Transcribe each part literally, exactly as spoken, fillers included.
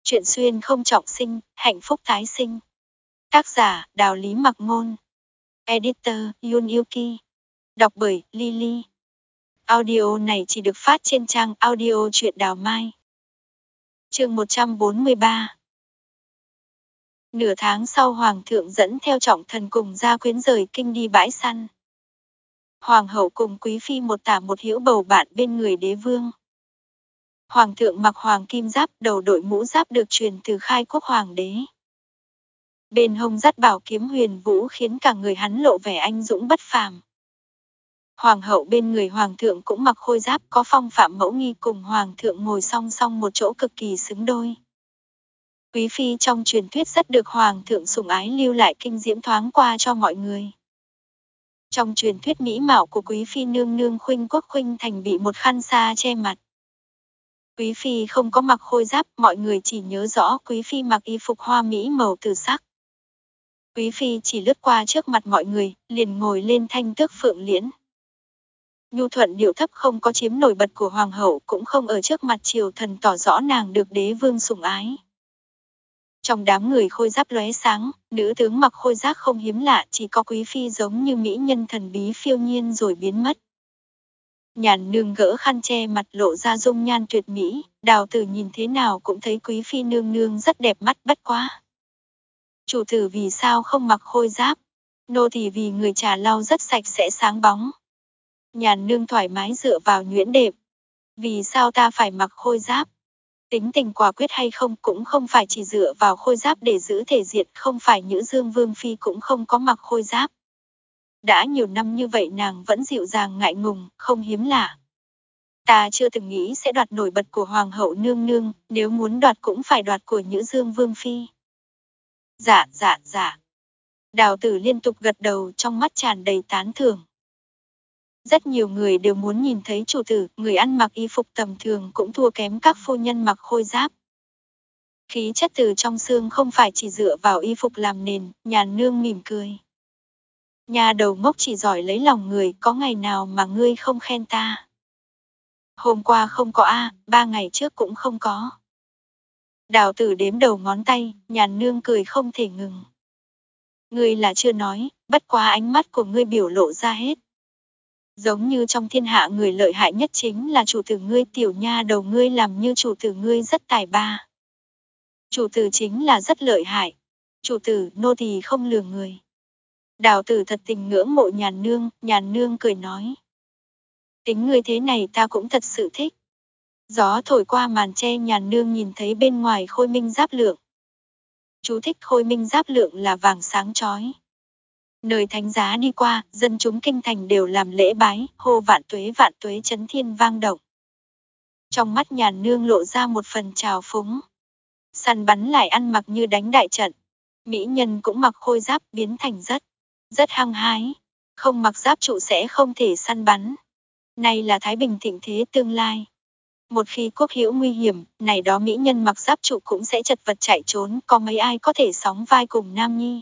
Chuyện xuyên không trọng sinh, hạnh phúc tái sinh. Tác giả Đào Lý Mặc Ngôn. Editor Yun Yuki. Đọc bởi Lily. Audio này chỉ được phát trên trang audio truyện Đào Mai. Chương một trăm bốn mươi ba. Nửa tháng sau Hoàng thượng dẫn theo trọng thần cùng gia quyến rời kinh đi bãi săn. Hoàng hậu cùng quý phi một tả một hữu bầu bạn bên người đế vương. Hoàng thượng mặc hoàng kim giáp, đầu đội mũ giáp được truyền từ khai quốc hoàng đế. Bên hông dắt bảo kiếm huyền vũ khiến cả người hắn lộ vẻ anh dũng bất phàm. Hoàng hậu bên người hoàng thượng cũng mặc khôi giáp có phong phạm mẫu nghi, cùng hoàng thượng ngồi song song một chỗ cực kỳ xứng đôi. Quý phi trong truyền thuyết rất được hoàng thượng sủng ái, lưu lại kinh diễm thoáng qua cho mọi người. Trong truyền thuyết mỹ mạo của quý phi nương nương Khuynh Quốc Khuynh Thành bị một khăn sa che mặt. Quý phi không có mặc khôi giáp, mọi người chỉ nhớ rõ quý phi mặc y phục hoa mỹ màu tử sắc. Quý phi chỉ lướt qua trước mặt mọi người, liền ngồi lên thanh tước phượng liễn. Nhu thuận điệu thấp, không có chiếm nổi bật của hoàng hậu, cũng không ở trước mặt triều thần tỏ rõ nàng được đế vương sủng ái. Trong đám người khôi giáp lóe sáng, nữ tướng mặc khôi giáp không hiếm lạ, chỉ có quý phi giống như mỹ nhân thần bí phiêu nhiên rồi biến mất. Nhàn nương gỡ khăn che mặt lộ ra dung nhan tuyệt mỹ, Đào Tử nhìn thế nào cũng thấy quý phi nương nương rất đẹp mắt, bất quá. Chủ tử vì sao không mặc khôi giáp? Nô thì vì người trà lau rất sạch sẽ sáng bóng. Nhàn nương thoải mái dựa vào nhuyễn đệm. Vì sao ta phải mặc khôi giáp? Tính tình quả quyết hay không cũng không phải chỉ dựa vào khôi giáp để giữ thể diện, không phải Nhữ Dương Vương Phi cũng không có mặc khôi giáp. Đã nhiều năm như vậy nàng vẫn dịu dàng ngại ngùng, không hiếm lạ. Ta chưa từng nghĩ sẽ đoạt nổi bật của Hoàng hậu nương nương, nếu muốn đoạt cũng phải đoạt của Nhữ Dương Vương Phi. Dạ, dạ, dạ. Đào Tử liên tục gật đầu, trong mắt tràn đầy tán thưởng. Rất nhiều người đều muốn nhìn thấy chủ tử, người ăn mặc y phục tầm thường cũng thua kém các phu nhân mặc khôi giáp. Khí chất từ trong xương không phải chỉ dựa vào y phục làm nền, Nhàn nương mỉm cười. Nhà đầu ngốc chỉ giỏi lấy lòng người, có ngày nào mà ngươi không khen ta? Hôm qua không có a, ba ngày trước cũng không có. Đào Tử đếm đầu ngón tay, Nhàn nương cười không thể ngừng. Ngươi là chưa nói, bất quá ánh mắt của ngươi biểu lộ ra hết. Giống như trong thiên hạ người lợi hại nhất chính là chủ tử ngươi, tiểu nha đầu ngươi làm như chủ tử ngươi rất tài ba. Chủ tử chính là rất lợi hại. Chủ tử, nô tỳ không lừa người. Đào Tử thật tình ngưỡng mộ Nhàn nương, Nhàn nương cười nói. Tính ngươi thế này ta cũng thật sự thích. Gió thổi qua màn tre, Nhàn nương nhìn thấy bên ngoài khôi minh giáp lượng. Chú thích: khôi minh giáp lượng là vàng sáng chói. Nơi thánh giá đi qua, dân chúng kinh thành đều làm lễ bái, hô vạn tuế vạn tuế chấn thiên vang động. Trong mắt Nhàn nương lộ ra một phần trào phúng. Săn bắn lại ăn mặc như đánh đại trận. Mỹ nhân cũng mặc khôi giáp, biến thành rất, rất hăng hái. Không mặc giáp trụ sẽ không thể săn bắn. Này là thái bình thịnh thế tương lai. Một khi quốc hữu nguy hiểm, này đó mỹ nhân mặc giáp trụ cũng sẽ chật vật chạy trốn, có mấy ai có thể sóng vai cùng nam nhi.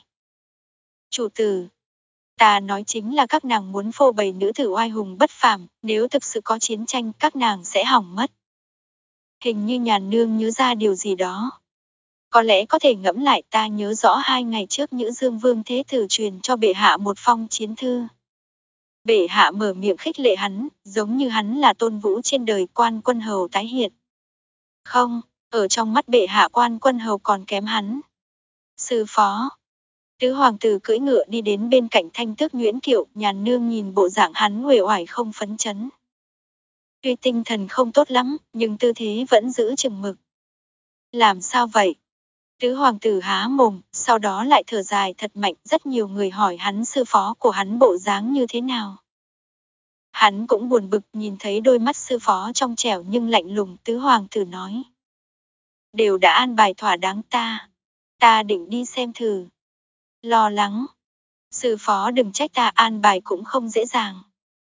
Chủ tử, ta nói chính là các nàng muốn phô bày nữ tử oai hùng bất phàm, nếu thực sự có chiến tranh các nàng sẽ hỏng mất. Hình như Nhàn nương nhớ ra điều gì đó. Có lẽ có thể ngẫm lại, ta nhớ rõ hai ngày trước Nhữ Dương Vương Thế Tử truyền cho bệ hạ một phong chiến thư. Bệ hạ mở miệng khích lệ hắn, giống như hắn là tôn vũ trên đời, Quan Quân Hầu tái hiện. Không, ở trong mắt bệ hạ Quan Quân Hầu còn kém hắn. Sư phó. Tứ hoàng tử cưỡi ngựa đi đến bên cạnh thanh tước Nguyễn Kiệu, Nhàn nương nhìn bộ dạng hắn uể oải không phấn chấn. Tuy tinh thần không tốt lắm, nhưng tư thế vẫn giữ chừng mực. Làm sao vậy? Tứ hoàng tử há mồm, sau đó lại thở dài thật mạnh, rất nhiều người hỏi hắn sư phó của hắn bộ dáng như thế nào. Hắn cũng buồn bực, nhìn thấy đôi mắt sư phó trong trẻo nhưng lạnh lùng, tứ hoàng tử nói. Đều đã an bài thỏa đáng ta. Ta định đi xem thử. Lo lắng. Sư phó đừng trách ta, an bài cũng không dễ dàng.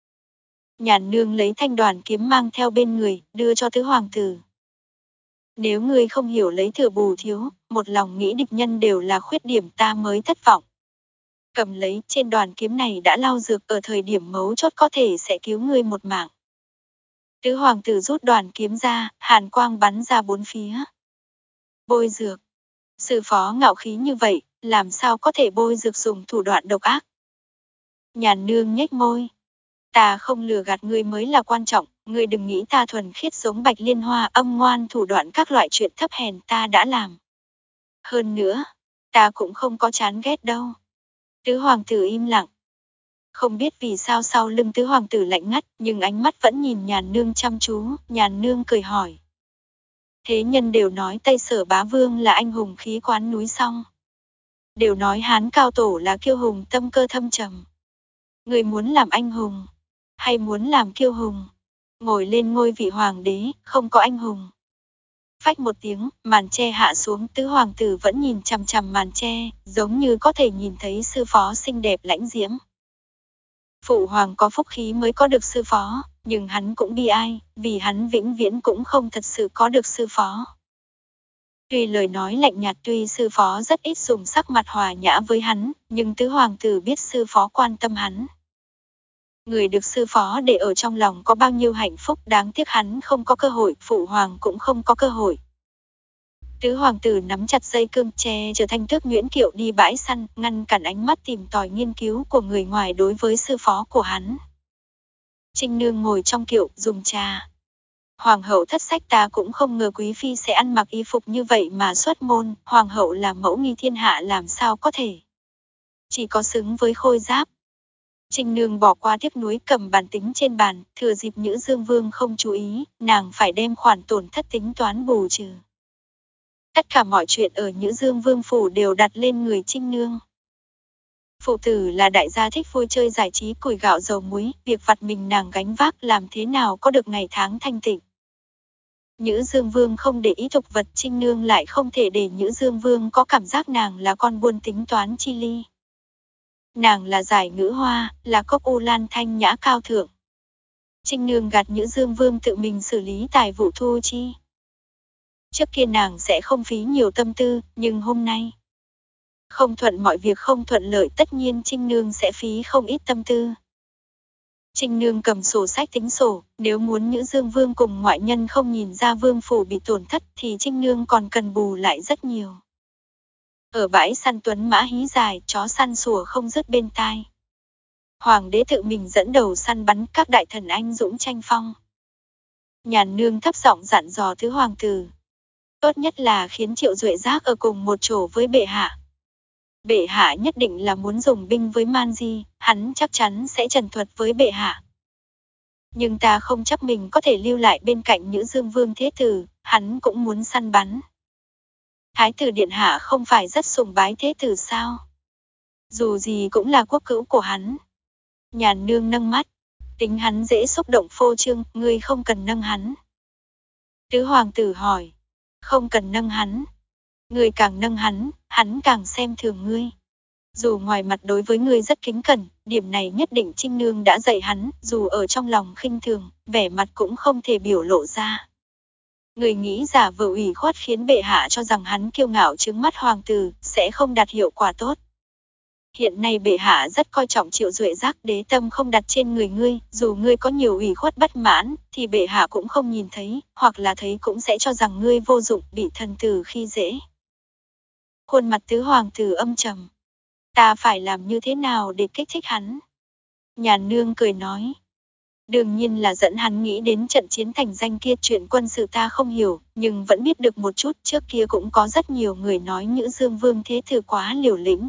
Nhàn nương lấy thanh đoàn kiếm mang theo bên người, đưa cho tứ hoàng tử. Nếu ngươi không hiểu lấy thừa bù thiếu, một lòng nghĩ địch nhân đều là khuyết điểm, ta mới thất vọng. Cầm lấy, trên đoàn kiếm này đã lau dược, ở thời điểm mấu chốt có thể sẽ cứu ngươi một mạng. Tứ hoàng tử rút đoàn kiếm ra, hàn quang bắn ra bốn phía. Bôi dược. Sư phó ngạo khí như vậy, làm sao có thể bôi dược dùng thủ đoạn độc ác? Nhàn nương nhếch môi. Ta không lừa gạt ngươi mới là quan trọng, ngươi đừng nghĩ ta thuần khiết giống Bạch Liên Hoa, âm ngoan thủ đoạn các loại chuyện thấp hèn ta đã làm. Hơn nữa, ta cũng không có chán ghét đâu. Tứ hoàng tử im lặng. Không biết vì sao sau lưng tứ hoàng tử lạnh ngắt, nhưng ánh mắt vẫn nhìn Nhàn nương chăm chú, Nhàn nương cười hỏi. Thế nhân đều nói Tây Sở Bá Vương là anh hùng khí quán núi song. Đều nói Hán Cao Tổ là kiêu hùng tâm cơ thâm trầm. Người muốn làm anh hùng, hay muốn làm kiêu hùng? Ngồi lên ngôi vị hoàng đế, không có anh hùng. Phách một tiếng, màn che hạ xuống, tứ hoàng tử vẫn nhìn chằm chằm màn che, giống như có thể nhìn thấy sư phó xinh đẹp lãnh diễm. Phụ hoàng có phúc khí mới có được sư phó, nhưng hắn cũng bi ai, vì hắn vĩnh viễn cũng không thật sự có được sư phó. Tuy lời nói lạnh nhạt, tuy sư phó rất ít dùng sắc mặt hòa nhã với hắn, nhưng tứ hoàng tử biết sư phó quan tâm hắn. Người được sư phó để ở trong lòng có bao nhiêu hạnh phúc, đáng tiếc hắn không có cơ hội, phụ hoàng cũng không có cơ hội. Tứ hoàng tử nắm chặt dây cương tre trở thành Tước Nguyễn Kiệu đi bãi săn, ngăn cản ánh mắt tìm tòi nghiên cứu của người ngoài đối với sư phó của hắn. Trinh Nương ngồi trong kiệu, dùng trà. Hoàng hậu thất sách, ta cũng không ngờ quý phi sẽ ăn mặc y phục như vậy mà xuất môn, hoàng hậu là mẫu nghi thiên hạ làm sao có thể. Chỉ có xứng với khôi giáp. Trinh Nương bỏ qua tiếc nuối, cầm bàn tính trên bàn, thừa dịp Nhữ Dương Vương không chú ý, nàng phải đem khoản tổn thất tính toán bù trừ. Tất cả mọi chuyện ở Nhữ Dương Vương phủ đều đặt lên người Trinh Nương. Phụ tử là đại gia thích vui chơi giải trí, củi gạo dầu muối, việc vặt mình nàng gánh vác, làm thế nào có được ngày tháng thanh tịnh. Nhữ Dương Vương không để ý tục vật, Trinh Nương lại không thể để Nhữ Dương Vương có cảm giác nàng là con buôn tính toán chi ly. Nàng là giải ngữ hoa, là cốc u lan thanh nhã cao thượng. Trinh Nương gạt Nhữ Dương Vương tự mình xử lý tài vụ thu chi. Trước kia nàng sẽ không phí nhiều tâm tư, nhưng hôm nay không thuận, mọi việc không thuận lợi, tất nhiên Trinh Nương sẽ phí không ít tâm tư. Trinh Nương cầm sổ sách tính sổ, nếu muốn Nhữ Dương Vương cùng ngoại nhân không nhìn ra vương phủ bị tổn thất thì Trinh Nương còn cần bù lại rất nhiều. Ở bãi săn tuấn mã hí dài, chó săn sủa không dứt bên tai. Hoàng đế tự mình dẫn đầu săn bắn, các đại thần anh dũng tranh phong. Nhàn Nương thấp giọng dặn dò tứ hoàng tử. Tốt nhất là khiến Triệu Duệ Giác ở cùng một chỗ với bệ hạ. Bệ hạ nhất định là muốn dùng binh với Man Di, hắn chắc chắn sẽ trần thuật với bệ hạ. Nhưng ta không chắc mình có thể lưu lại bên cạnh Nhữ Dương Vương thế tử, hắn cũng muốn săn bắn. Thái tử điện hạ không phải rất sùng bái thế tử sao? Dù gì cũng là quốc cữu của hắn. Nhàn Nương nâng mắt, tính hắn dễ xúc động phô trương, ngươi không cần nâng hắn. Tứ hoàng tử hỏi, không cần nâng hắn. Ngươi càng nâng hắn, hắn càng xem thường ngươi. Dù ngoài mặt đối với ngươi rất kính cẩn, điểm này nhất định Trinh Nương đã dạy hắn, dù ở trong lòng khinh thường, vẻ mặt cũng không thể biểu lộ ra. Người nghĩ giả vờ ủy khuất khiến bệ hạ cho rằng hắn kiêu ngạo trướng mắt hoàng tử, sẽ không đạt hiệu quả tốt. Hiện nay bệ hạ rất coi trọng Triệu Duệ Giác, đế tâm không đặt trên người ngươi, dù ngươi có nhiều ủy khuất bất mãn, thì bệ hạ cũng không nhìn thấy, hoặc là thấy cũng sẽ cho rằng ngươi vô dụng, bị thần tử khi dễ. Khuôn mặt tứ hoàng tử âm trầm. Ta phải làm như thế nào để kích thích hắn? Nhàn Nương cười nói. Đương nhiên là dẫn hắn nghĩ đến trận chiến thành danh kia, chuyện quân sự ta không hiểu, nhưng vẫn biết được một chút, trước kia cũng có rất nhiều người nói Nhữ Dương Vương thế tử quá liều lĩnh.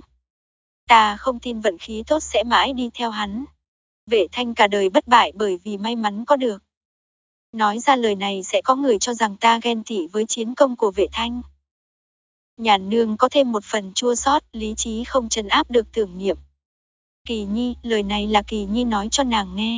Ta không tin vận khí tốt sẽ mãi đi theo hắn. Vệ Thanh cả đời bất bại bởi vì may mắn có được. Nói ra lời này sẽ có người cho rằng ta ghen tị với chiến công của Vệ Thanh. Nhàn Nương có thêm một phần chua xót, lý trí không trấn áp được tưởng niệm. Kỳ Nhi, lời này là Kỳ Nhi nói cho nàng nghe.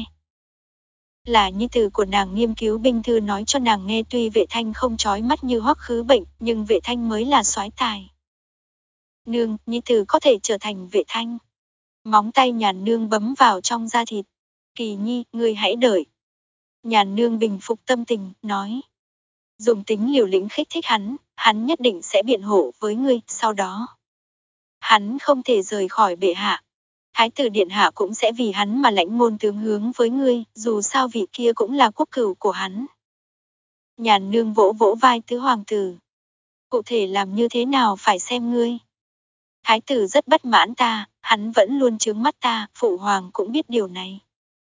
Là nhi tử của nàng nghiên cứu binh thư nói cho nàng nghe, tuy Vệ Thanh không chói mắt như Hoắc Khứ Bệnh, nhưng Vệ Thanh mới là soái tài. Nương, nhi tử có thể trở thành Vệ Thanh. Móng tay Nhàn Nương bấm vào trong da thịt. Kỳ Nhi, ngươi hãy đợi. Nhàn Nương bình phục tâm tình, nói. Dùng tính liều lĩnh khích thích hắn, hắn nhất định sẽ biện hộ với ngươi, sau đó. Hắn không thể rời khỏi bệ hạ. Thái tử điện hạ cũng sẽ vì hắn mà lãnh ngôn tướng hướng với ngươi, dù sao vị kia cũng là quốc cửu của hắn. Nhàn Nương vỗ vỗ vai tứ hoàng tử. cụ thể làm như thế nào phải xem ngươi. Thái tử rất bất mãn ta, hắn vẫn luôn trướng mắt ta, phụ hoàng cũng biết điều này.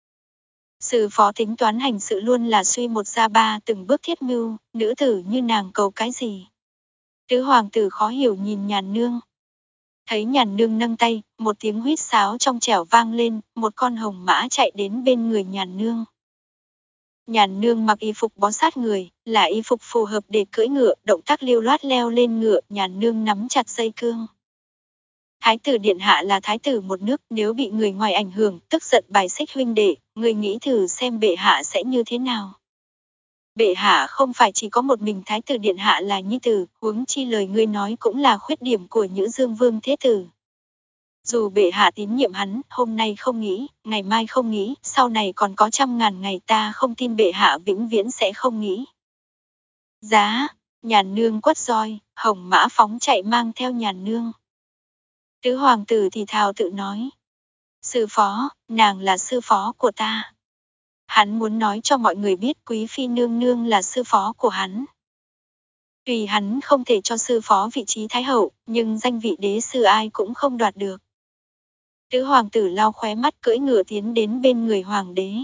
Sư phó tính toán hành sự luôn là suy một ra ba, từng bước thiết mưu, nữ tử như nàng cầu cái gì. Tứ hoàng tử khó hiểu nhìn Nhàn Nương. Thấy Nhàn Nương nâng tay, một tiếng huýt sáo trong trẻo vang lên, một con hồng mã chạy đến bên người Nhàn Nương. Nhàn Nương mặc y phục bó sát người, là y phục phù hợp để cưỡi ngựa, động tác lưu loát leo lên ngựa, Nhàn Nương nắm chặt dây cương. Thái tử điện hạ là thái tử một nước, nếu bị người ngoài ảnh hưởng, tức giận bài xích huynh đệ, người nghĩ thử xem bệ hạ sẽ như thế nào. Bệ hạ không phải chỉ có một mình thái tử điện hạ là nhi tử, huống chi lời ngươi nói cũng là khuyết điểm của Nhữ Dương Vương thế tử. Dù bệ hạ tín nhiệm hắn, hôm nay không nghĩ, ngày mai không nghĩ, sau này còn có trăm ngàn ngày, ta không tin bệ hạ vĩnh viễn sẽ không nghĩ. Giá, Nhàn Nương quất roi, hồng mã phóng chạy mang theo Nhàn Nương. Tứ hoàng tử thì thào tự nói. Sư phó, nàng là sư phó của ta. Hắn muốn nói cho mọi người biết quý phi nương nương là sư phó của hắn. Tuy hắn không thể cho sư phó vị trí thái hậu, nhưng danh vị đế sư ai cũng không đoạt được. Tứ hoàng tử lau khóe mắt cưỡi ngựa tiến đến bên người hoàng đế.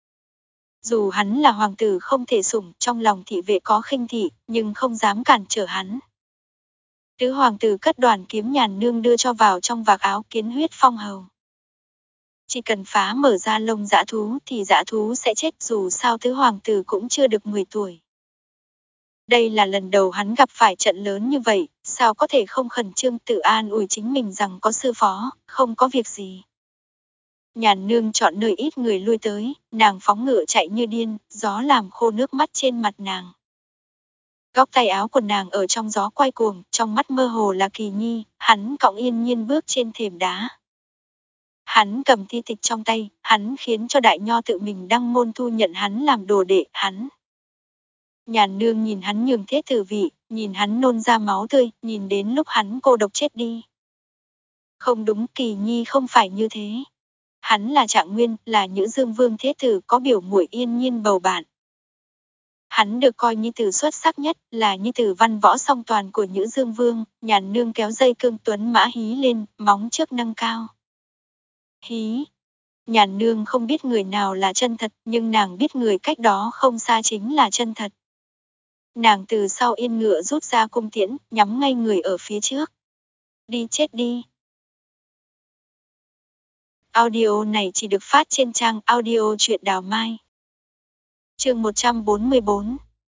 Dù hắn là hoàng tử không thể sủng, trong lòng thị vệ có khinh thị, nhưng không dám cản trở hắn. Tứ hoàng tử cất đoàn kiếm Nhàn Nương đưa cho vào trong vạc áo kiến huyết phong hầu. Chỉ cần phá mở ra lông dã thú thì dã thú sẽ chết, dù sao tứ hoàng tử cũng chưa được mười tuổi. Đây là lần đầu hắn gặp phải trận lớn như vậy, sao có thể không khẩn trương tự an ủi chính mình rằng có sư phó, không có việc gì. Nhàn Nương chọn nơi ít người lui tới, nàng phóng ngựa chạy như điên, gió làm khô nước mắt trên mặt nàng. Góc tay áo của nàng ở trong gió quay cuồng, trong mắt mơ hồ là Kỳ Nhi, hắn cõng yên nhiên bước trên thềm đá. Hắn cầm thi tịch trong tay, hắn khiến cho Đại Nho tự mình đăng môn thu nhận hắn làm đồ đệ, hắn. Nhàn Nương nhìn hắn nhường thế tử vị, nhìn hắn nôn ra máu tươi, nhìn đến lúc hắn cô độc chết đi. Không đúng, Kỳ Nhi không phải như thế. Hắn là Trạng Nguyên, là Nhữ Dương Vương thế tử, có biểu muội yên nhiên bầu bạn. Hắn được coi nhi tử xuất sắc nhất, là nhi tử văn võ song toàn của Nhữ Dương Vương. Nhàn Nương kéo dây cương tuấn mã hí lên, móng trước nâng cao. Hí. Nhàn Nương không biết người nào là chân thật, nhưng nàng biết người cách đó không xa chính là chân thật. Nàng từ sau yên ngựa rút ra cung tiễn, nhắm ngay người ở phía trước. Đi chết đi. Audio này chỉ được phát trên trang audio truyện Đào Mai. Chương một trăm bốn mươi bốn.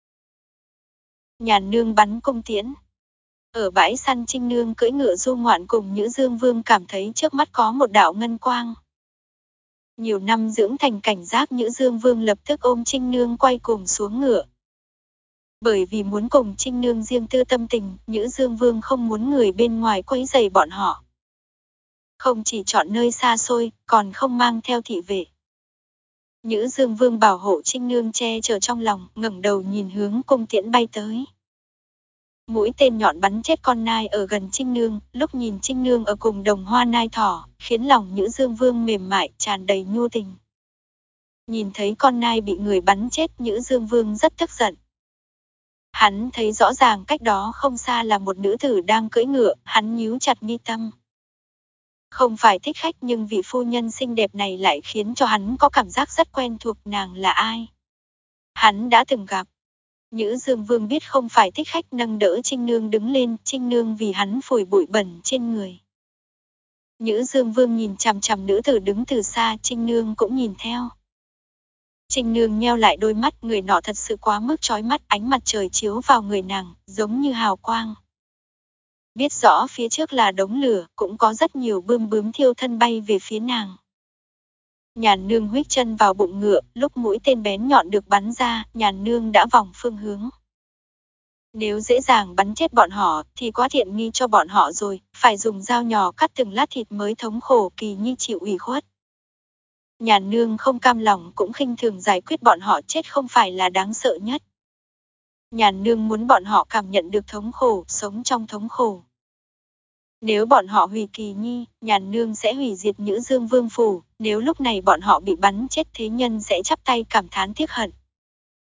Nhàn Nương bắn cung tiễn. Ở bãi săn Trinh Nương cưỡi ngựa du ngoạn cùng Nhữ Dương Vương cảm thấy trước mắt có một đạo ngân quang. Nhiều năm dưỡng thành cảnh giác, Nhữ Dương Vương lập tức ôm Trinh Nương quay cùng xuống ngựa. Bởi vì muốn cùng Trinh Nương riêng tư tâm tình, Nhữ Dương Vương không muốn người bên ngoài quấy rầy bọn họ. Không chỉ chọn nơi xa xôi, còn không mang theo thị vệ. Nhữ Dương Vương bảo hộ Trinh Nương che chở trong lòng, ngẩng đầu nhìn hướng cung tiễn bay tới. Mũi tên nhọn bắn chết con nai ở gần Trinh Nương, lúc nhìn Trinh Nương ở cùng đồng hoa nai thỏ, khiến lòng Nhữ Dương Vương mềm mại, tràn đầy nhu tình. Nhìn thấy con nai bị người bắn chết, Nhữ Dương Vương rất tức giận. Hắn thấy rõ ràng cách đó không xa là một nữ tử đang cưỡi ngựa, hắn nhíu chặt mi tâm. Không phải thích khách, nhưng vị phu nhân xinh đẹp này lại khiến cho hắn có cảm giác rất quen thuộc. Nàng là ai? Hắn đã từng gặp. Nhữ Dương Vương biết không phải thích khách, nâng đỡ Trinh Nương đứng lên, Trinh Nương vì hắn phủi bụi bẩn trên người. Nhữ Dương Vương nhìn chằm chằm nữ tử đứng từ xa, Trinh Nương cũng nhìn theo. Trinh Nương nheo lại đôi mắt, người nọ thật sự quá mức chói mắt, ánh mặt trời chiếu vào người nàng, giống như hào quang. Biết rõ phía trước là đống lửa, cũng có rất nhiều bươm bướm thiêu thân bay về phía nàng. Nhàn Nương huých chân vào bụng ngựa, lúc mũi tên bén nhọn được bắn ra, Nhàn Nương đã vòng phương hướng. Nếu dễ dàng bắn chết bọn họ, thì quá thiện nghi cho bọn họ rồi, phải dùng dao nhỏ cắt từng lát thịt mới thống khổ. Kỳ Nhi chịu ủy khuất. Nhàn Nương không cam lòng cũng khinh thường giải quyết bọn họ, chết không phải là đáng sợ nhất. Nhàn Nương muốn bọn họ cảm nhận được thống khổ, sống trong thống khổ. Nếu bọn họ hủy Kỳ Nhi, Nhàn Nương sẽ hủy diệt Nhữ Dương Vương phủ, nếu lúc này bọn họ bị bắn chết, thế nhân sẽ chắp tay cảm thán tiếc hận.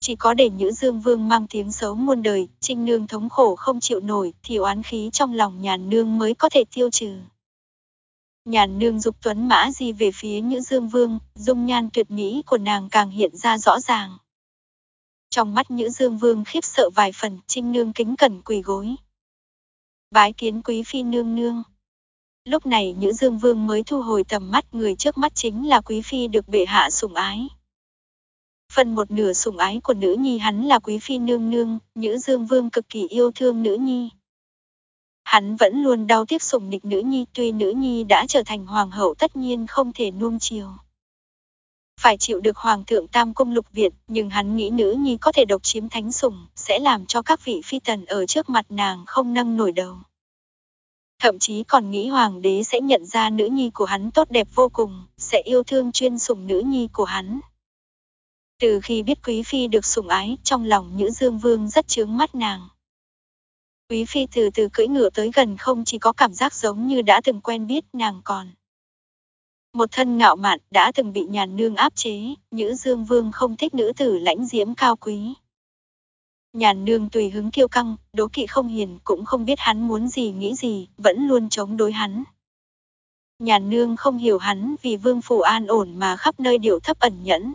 Chỉ có để Nhữ Dương Vương mang tiếng xấu muôn đời, Trinh Nương thống khổ không chịu nổi, thì oán khí trong lòng Nhàn Nương mới có thể tiêu trừ. Nhàn Nương giục tuấn mã di về phía Nhữ Dương Vương, dung nhan tuyệt mỹ của nàng càng hiện ra rõ ràng. Trong mắt Nhữ Dương Vương khiếp sợ vài phần, Trinh Nương kính cẩn quỳ gối. Bái kiến quý phi nương nương. Lúc này Nhữ Dương Vương mới thu hồi tầm mắt, người trước mắt chính là quý phi được bệ hạ sủng ái. Phần một nửa sủng ái của nữ nhi hắn là quý phi nương nương, Nhữ Dương Vương cực kỳ yêu thương nữ nhi. Hắn vẫn luôn đau tiếc sủng nịch nữ nhi, tuy nữ nhi đã trở thành hoàng hậu tất nhiên không thể nuông chiều. Phải chịu được hoàng thượng tam cung lục viện, nhưng hắn nghĩ nữ nhi có thể độc chiếm thánh sủng, sẽ làm cho các vị phi tần ở trước mặt nàng không nâng nổi đầu. Thậm chí còn nghĩ hoàng đế sẽ nhận ra nữ nhi của hắn tốt đẹp vô cùng, sẽ yêu thương chuyên sủng nữ nhi của hắn. Từ khi biết quý phi được sủng ái, trong lòng Nhữ Dương Vương rất chướng mắt nàng. Quý phi từ từ cưỡi ngựa tới gần, không chỉ có cảm giác giống như đã từng quen biết, nàng còn một thân ngạo mạn, đã từng bị Nhàn Nương áp chế. Nhữ Dương Vương không thích nữ tử lãnh diễm cao quý. Nhàn Nương tùy hứng kiêu căng, đố kỵ không hiền, cũng không biết hắn muốn gì nghĩ gì, vẫn luôn chống đối hắn. Nhàn Nương không hiểu hắn vì vương phủ an ổn mà khắp nơi điệu thấp ẩn nhẫn.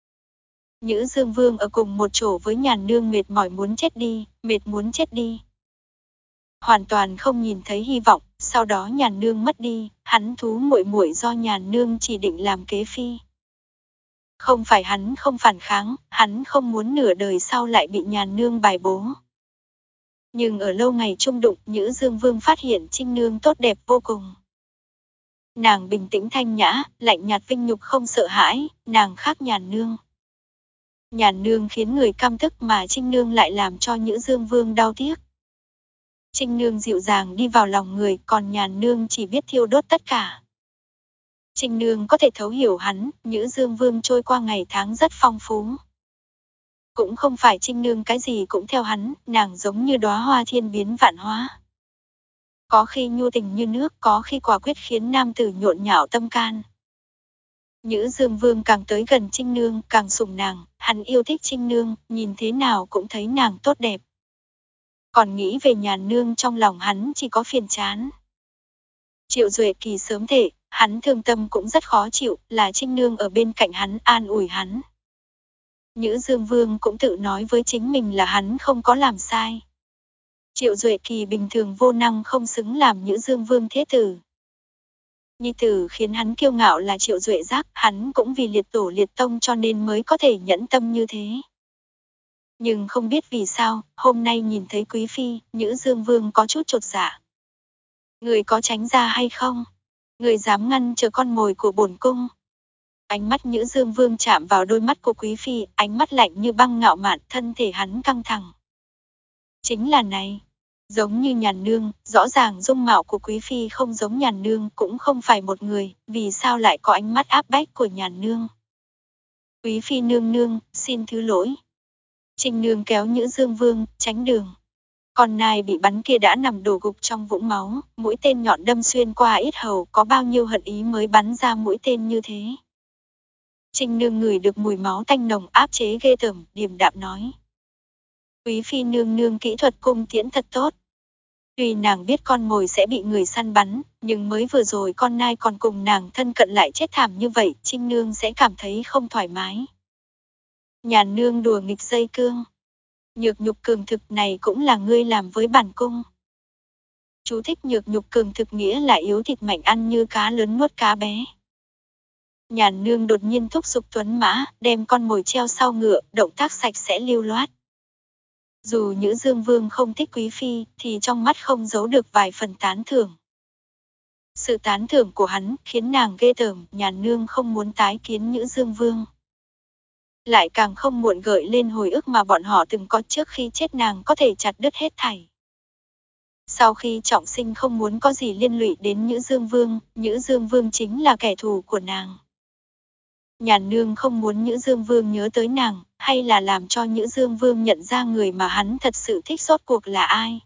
Nhữ Dương Vương ở cùng một chỗ với Nhàn Nương mệt mỏi muốn chết đi, mệt muốn chết đi. Hoàn toàn không nhìn thấy hy vọng, sau đó Nhàn Nương mất đi, hắn thú muội muội do Nhàn Nương chỉ định làm kế phi. Không phải hắn không phản kháng, hắn không muốn nửa đời sau lại bị Nhàn Nương bài bố. Nhưng ở lâu ngày chung đụng, Nhữ Dương Vương phát hiện Trinh Nương tốt đẹp vô cùng. Nàng bình tĩnh thanh nhã, lạnh nhạt vinh nhục không sợ hãi, nàng khác Nhàn Nương. Nhàn Nương khiến người căm tức mà Trinh Nương lại làm cho Nhữ Dương Vương đau tiếc. Trinh Nương dịu dàng đi vào lòng người, còn Nhàn Nương chỉ biết thiêu đốt tất cả. Trinh Nương có thể thấu hiểu hắn, Nhữ Dương Vương trôi qua ngày tháng rất phong phú. Cũng không phải Trinh Nương cái gì cũng theo hắn, nàng giống như đóa hoa thiên biến vạn hóa. Có khi nhu tình như nước, có khi quả quyết khiến nam tử nhộn nhạo tâm can. Nhữ Dương Vương càng tới gần Trinh Nương, càng sủng nàng, hắn yêu thích Trinh Nương, nhìn thế nào cũng thấy nàng tốt đẹp. Còn nghĩ về Nhàn Nương trong lòng hắn chỉ có phiền chán. Triệu Duệ Kỳ sớm thể, hắn thương tâm cũng rất khó chịu, là Trinh Nương ở bên cạnh hắn an ủi hắn. Nhữ Dương Vương cũng tự nói với chính mình là hắn không có làm sai. Triệu Duệ Kỳ bình thường vô năng không xứng làm Nhữ Dương Vương thế tử. Nhi tử khiến hắn kiêu ngạo là Triệu Duệ Giác, hắn cũng vì liệt tổ liệt tông cho nên mới có thể nhẫn tâm như thế. Nhưng không biết vì sao, hôm nay nhìn thấy quý phi, Nhữ Dương Vương có chút chột dạ. Người có tránh ra hay không? Người dám ngăn chờ con mồi của bổn cung? Ánh mắt Nhữ Dương Vương chạm vào đôi mắt của quý phi, ánh mắt lạnh như băng ngạo mạn, thân thể hắn căng thẳng. Chính là này, giống như Nhàn Nương, rõ ràng dung mạo của quý phi không giống Nhàn Nương, cũng không phải một người, vì sao lại có ánh mắt áp bách của Nhàn Nương? Quý phi nương nương, xin thứ lỗi. Trinh Nương kéo Nhữ Dương Vương, tránh đường. Con nai bị bắn kia đã nằm đổ gục trong vũng máu, mũi tên nhọn đâm xuyên qua yết hầu, có bao nhiêu hận ý mới bắn ra mũi tên như thế. Trinh Nương ngửi được mùi máu tanh nồng áp chế ghê tởm, điềm đạm nói. Quý phi nương nương kỹ thuật cung tiễn thật tốt. Tuy nàng biết con mồi sẽ bị người săn bắn, nhưng mới vừa rồi con nai còn cùng nàng thân cận lại chết thảm như vậy, Trinh Nương sẽ cảm thấy không thoải mái. Nhàn Nương đùa nghịch dây cương. Nhược nhục cường thực này cũng là ngươi làm với bản cung. Chú thích nhược nhục cường thực nghĩa là yếu thịt mạnh ăn như cá lớn nuốt cá bé. Nhàn Nương đột nhiên thúc giục tuấn mã, đem con mồi treo sau ngựa, động tác sạch sẽ lưu loát. Dù Nhữ Dương Vương không thích quý phi, thì trong mắt không giấu được vài phần tán thưởng. Sự tán thưởng của hắn khiến nàng ghê tởm, Nhàn Nương không muốn tái kiến Nhữ Dương Vương. Lại càng không muộn gợi lên hồi ức mà bọn họ từng có trước khi chết, nàng có thể chặt đứt hết thảy. Sau khi trọng sinh không muốn có gì liên lụy đến Nhữ Dương Vương, Nhữ Dương Vương chính là kẻ thù của nàng. Nhàn Nương không muốn Nhữ Dương Vương nhớ tới nàng, hay là làm cho Nhữ Dương Vương nhận ra người mà hắn thật sự thích rốt cuộc là ai.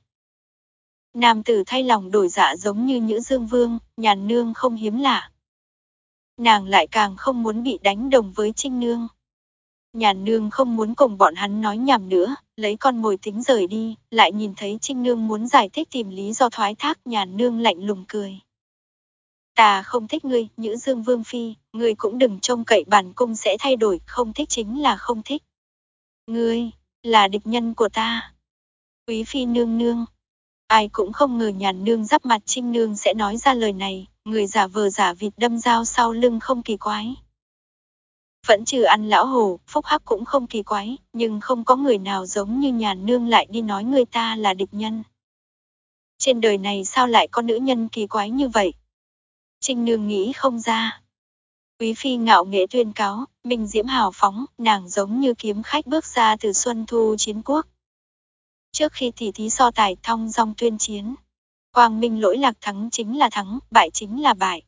Nam tử thay lòng đổi dạ giống như Nhữ Dương Vương, Nhàn Nương không hiếm lạ. Nàng lại càng không muốn bị đánh đồng với Trinh Nương. Nhàn nương không muốn cùng bọn hắn nói nhảm nữa, lấy con mồi tính rời đi, lại nhìn thấy Trinh nương muốn giải thích tìm lý do thoái thác, nhàn nương lạnh lùng cười. Ta không thích ngươi, Nhữ Dương Vương Phi, ngươi cũng đừng trông cậy bản cung sẽ thay đổi, không thích chính là không thích. Ngươi, là địch nhân của ta. Quý Phi nương nương. Ai cũng không ngờ nhàn nương giáp mặt Trinh nương sẽ nói ra lời này, người giả vờ giả vịt đâm dao sau lưng không kỳ quái. Vẫn trừ ăn lão hổ, phúc hắc cũng không kỳ quái, nhưng không có người nào giống như nhàn nương lại đi nói người ta là địch nhân. Trên đời này sao lại có nữ nhân kỳ quái như vậy? Trinh nương nghĩ không ra. Quý Phi ngạo nghễ tuyên cáo, mình diễm hào phóng, nàng giống như kiếm khách bước ra từ xuân thu chiến quốc. Trước khi tỉ thí so tài thong dong tuyên chiến, quang minh lỗi lạc, thắng chính là thắng, bại chính là bại.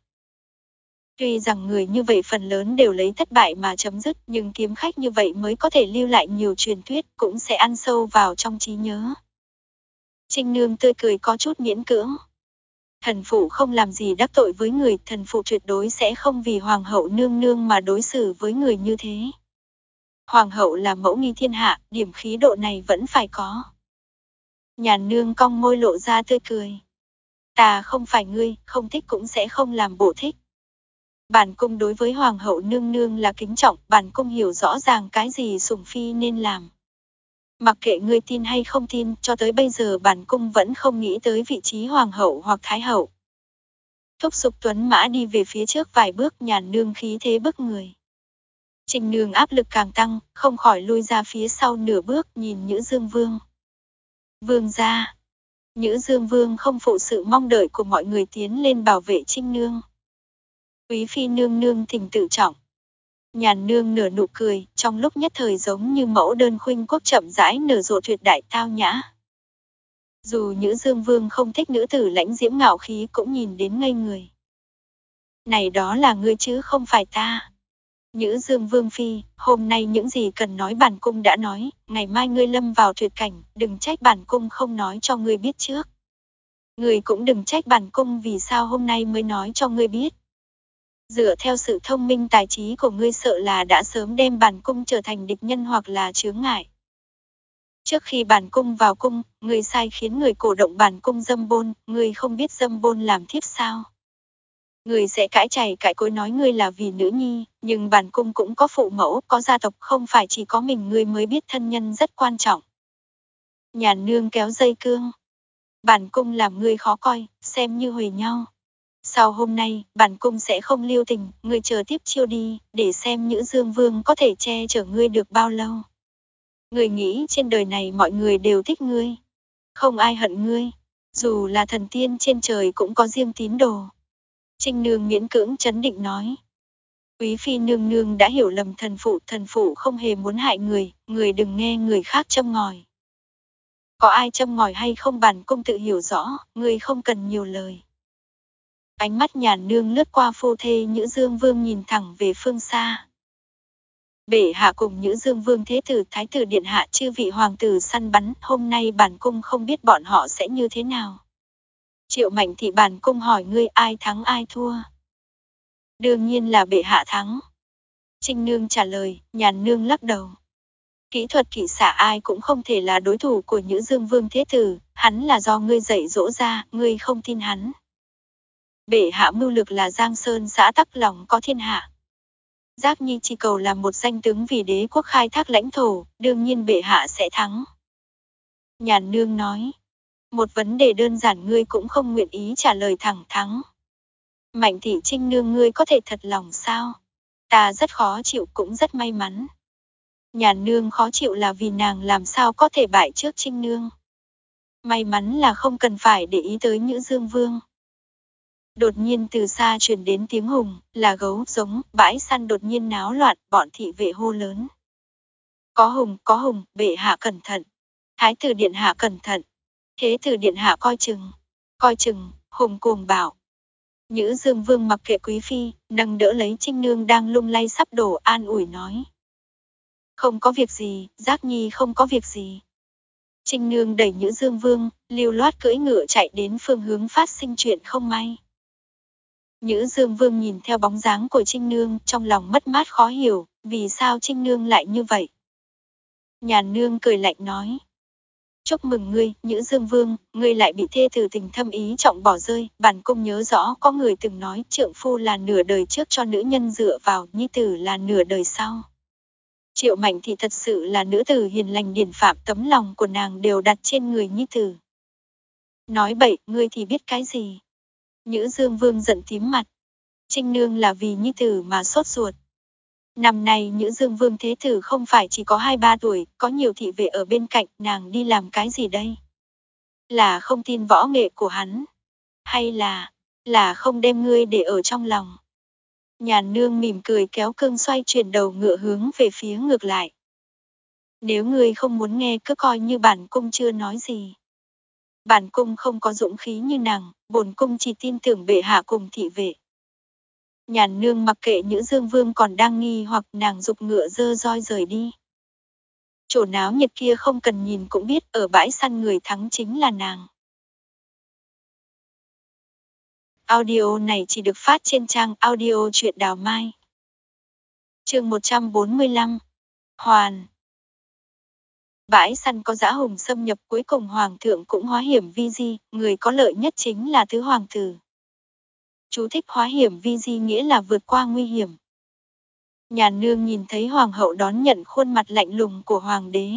Tuy rằng người như vậy phần lớn đều lấy thất bại mà chấm dứt, nhưng kiếm khách như vậy mới có thể lưu lại nhiều truyền thuyết, cũng sẽ ăn sâu vào trong trí nhớ. Trinh nương tươi cười có chút miễn cưỡng. Thần phụ không làm gì đắc tội với người, thần phụ tuyệt đối sẽ không vì hoàng hậu nương nương mà đối xử với người như thế. Hoàng hậu là mẫu nghi thiên hạ, điểm khí độ này vẫn phải có. Nhàn nương cong môi lộ ra tươi cười. Ta không phải ngươi, không thích cũng sẽ không làm bộ thích. Bản cung đối với hoàng hậu nương nương là kính trọng, bản cung hiểu rõ ràng cái gì sủng phi nên làm. Mặc kệ ngươi tin hay không tin, cho tới bây giờ bản cung vẫn không nghĩ tới vị trí hoàng hậu hoặc thái hậu. Thúc giục tuấn mã đi về phía trước vài bước, nhàn nương khí thế bức người. Trinh nương áp lực càng tăng, không khỏi lui ra phía sau nửa bước, nhìn Nhữ Dương Vương. Vương gia. Nhữ Dương Vương không phụ sự mong đợi của mọi người tiến lên bảo vệ Trinh nương. Quý Phi nương nương thỉnh tự trọng. Nhàn nương nở nụ cười, trong lúc nhất thời giống như mẫu đơn khuynh quốc chậm rãi nở rộ tuyệt đại tao nhã. Dù Nhữ Dương Vương không thích nữ tử lãnh diễm ngạo khí cũng nhìn đến ngây người. Này đó là ngươi chứ không phải ta. Nhữ Dương Vương Phi, hôm nay những gì cần nói bản cung đã nói, ngày mai ngươi lâm vào tuyệt cảnh, đừng trách bản cung không nói cho ngươi biết trước. Ngươi cũng đừng trách bản cung vì sao hôm nay mới nói cho ngươi biết. Dựa theo sự thông minh tài trí của ngươi sợ là đã sớm đem bản cung trở thành địch nhân hoặc là chướng ngại. Trước khi bản cung vào cung, ngươi sai khiến người cổ động bản cung dâm bôn, ngươi không biết dâm bôn làm thiếp sao. Người sẽ cãi chày cãi cối nói ngươi là vì nữ nhi, nhưng bản cung cũng có phụ mẫu, có gia tộc, không phải chỉ có mình ngươi mới biết thân nhân rất quan trọng. Nhàn nương kéo dây cương. Bản cung làm ngươi khó coi, xem như hủy nhau. Sau hôm nay, bản cung sẽ không lưu tình, ngươi chờ tiếp chiêu đi, để xem Nhữ Dương Vương có thể che chở ngươi được bao lâu. Ngươi nghĩ trên đời này mọi người đều thích ngươi. Không ai hận ngươi. Dù là thần tiên trên trời cũng có riêng tín đồ. Trinh nương miễn cưỡng trấn định nói. Quý Phi nương nương đã hiểu lầm thần phụ, thần phụ không hề muốn hại người, người đừng nghe người khác châm ngòi. Có ai châm ngòi hay không bản cung tự hiểu rõ, người không cần nhiều lời. Ánh mắt nhàn nương lướt qua phu thê Nhữ Dương Vương nhìn thẳng về phương xa. Bệ hạ cùng Nhữ Dương Vương thế tử thái tử điện hạ chư vị hoàng tử săn bắn, hôm nay bản cung không biết bọn họ sẽ như thế nào. Triệu Mạnh Thị bản cung hỏi ngươi ai thắng ai thua. Đương nhiên là bệ hạ thắng. Trinh nương trả lời, nhàn nương lắc đầu. Kỹ thuật kỵ xạ ai cũng không thể là đối thủ của Nhữ Dương Vương thế tử, hắn là do ngươi dạy dỗ ra, ngươi không tin hắn. Bệ hạ mưu lược là Giang Sơn xã tắc lòng có thiên hạ. Giác Nhi chỉ cầu là một danh tướng vì đế quốc khai thác lãnh thổ, đương nhiên bệ hạ sẽ thắng. Nhàn nương nói, một vấn đề đơn giản ngươi cũng không nguyện ý trả lời thẳng thắn. Mạnh Thị Trinh nương ngươi có thể thật lòng sao? Ta rất khó chịu cũng rất may mắn. Nhàn nương khó chịu là vì nàng làm sao có thể bại trước Trinh nương. May mắn là không cần phải để ý tới Nhữ Dương Vương. Đột nhiên từ xa truyền đến tiếng hùng, là gấu giống, bãi săn đột nhiên náo loạn, bọn thị vệ hô lớn. Có hùng, có hùng, bệ hạ cẩn thận. Thái tử điện hạ cẩn thận. Thế tử điện hạ coi chừng. Coi chừng, hùng cuồng bảo. Nhữ Dương Vương mặc kệ quý phi, nâng đỡ lấy Trinh nương đang lung lay sắp đổ, an ủi nói. Không có việc gì, Giác Nhi không có việc gì. Trinh nương đẩy Nhữ Dương Vương, lưu loát cưỡi ngựa chạy đến phương hướng phát sinh chuyện không may. Nhữ Dương Vương nhìn theo bóng dáng của Trinh Nương, trong lòng mất mát khó hiểu, vì sao Trinh Nương lại như vậy. Nhàn Nương cười lạnh nói. Chúc mừng ngươi, Nhữ Dương Vương, ngươi lại bị thê tử tình thâm ý trọng bỏ rơi, bản cung nhớ rõ có người từng nói trượng phu là nửa đời trước cho nữ nhân dựa vào, nhi tử là nửa đời sau. Triệu Mạnh thì thật sự là nữ tử hiền lành điển phạm, tấm lòng của nàng đều đặt trên người nhi tử. Nói bậy, ngươi thì biết cái gì? Nhữ Dương Vương giận tím mặt. Trinh Nương là vì nhi tử mà sốt ruột. Năm nay Nhữ Dương Vương thế tử không phải chỉ có hai ba tuổi, có nhiều thị vệ ở bên cạnh, nàng đi làm cái gì đây? Là không tin võ nghệ của hắn? Hay là, là không đem ngươi để ở trong lòng? Nhàn Nương mỉm cười kéo cương xoay chuyển đầu ngựa hướng về phía ngược lại. Nếu ngươi không muốn nghe cứ coi như bản cung chưa nói gì. Bản cung không có dũng khí như nàng, bổn cung chỉ tin tưởng bệ hạ cùng thị vệ. Nhàn Nương mặc kệ Nhữ Dương Vương còn đang nghi hoặc, nàng giục ngựa dơ roi rời đi. Chỗ náo nhiệt kia không cần nhìn cũng biết, ở bãi săn người thắng chính là nàng. Audio này chỉ được phát trên trang audio truyện Đào Mai. Chương một trăm bốn mươi lăm. Hoàn. Bãi săn có dã hùng xâm nhập, cuối cùng hoàng thượng cũng hóa hiểm vi di, người có lợi nhất chính là tứ hoàng tử. Chú thích hóa hiểm vi di nghĩa là vượt qua nguy hiểm. Nhàn Nương nhìn thấy hoàng hậu đón nhận khuôn mặt lạnh lùng của hoàng đế.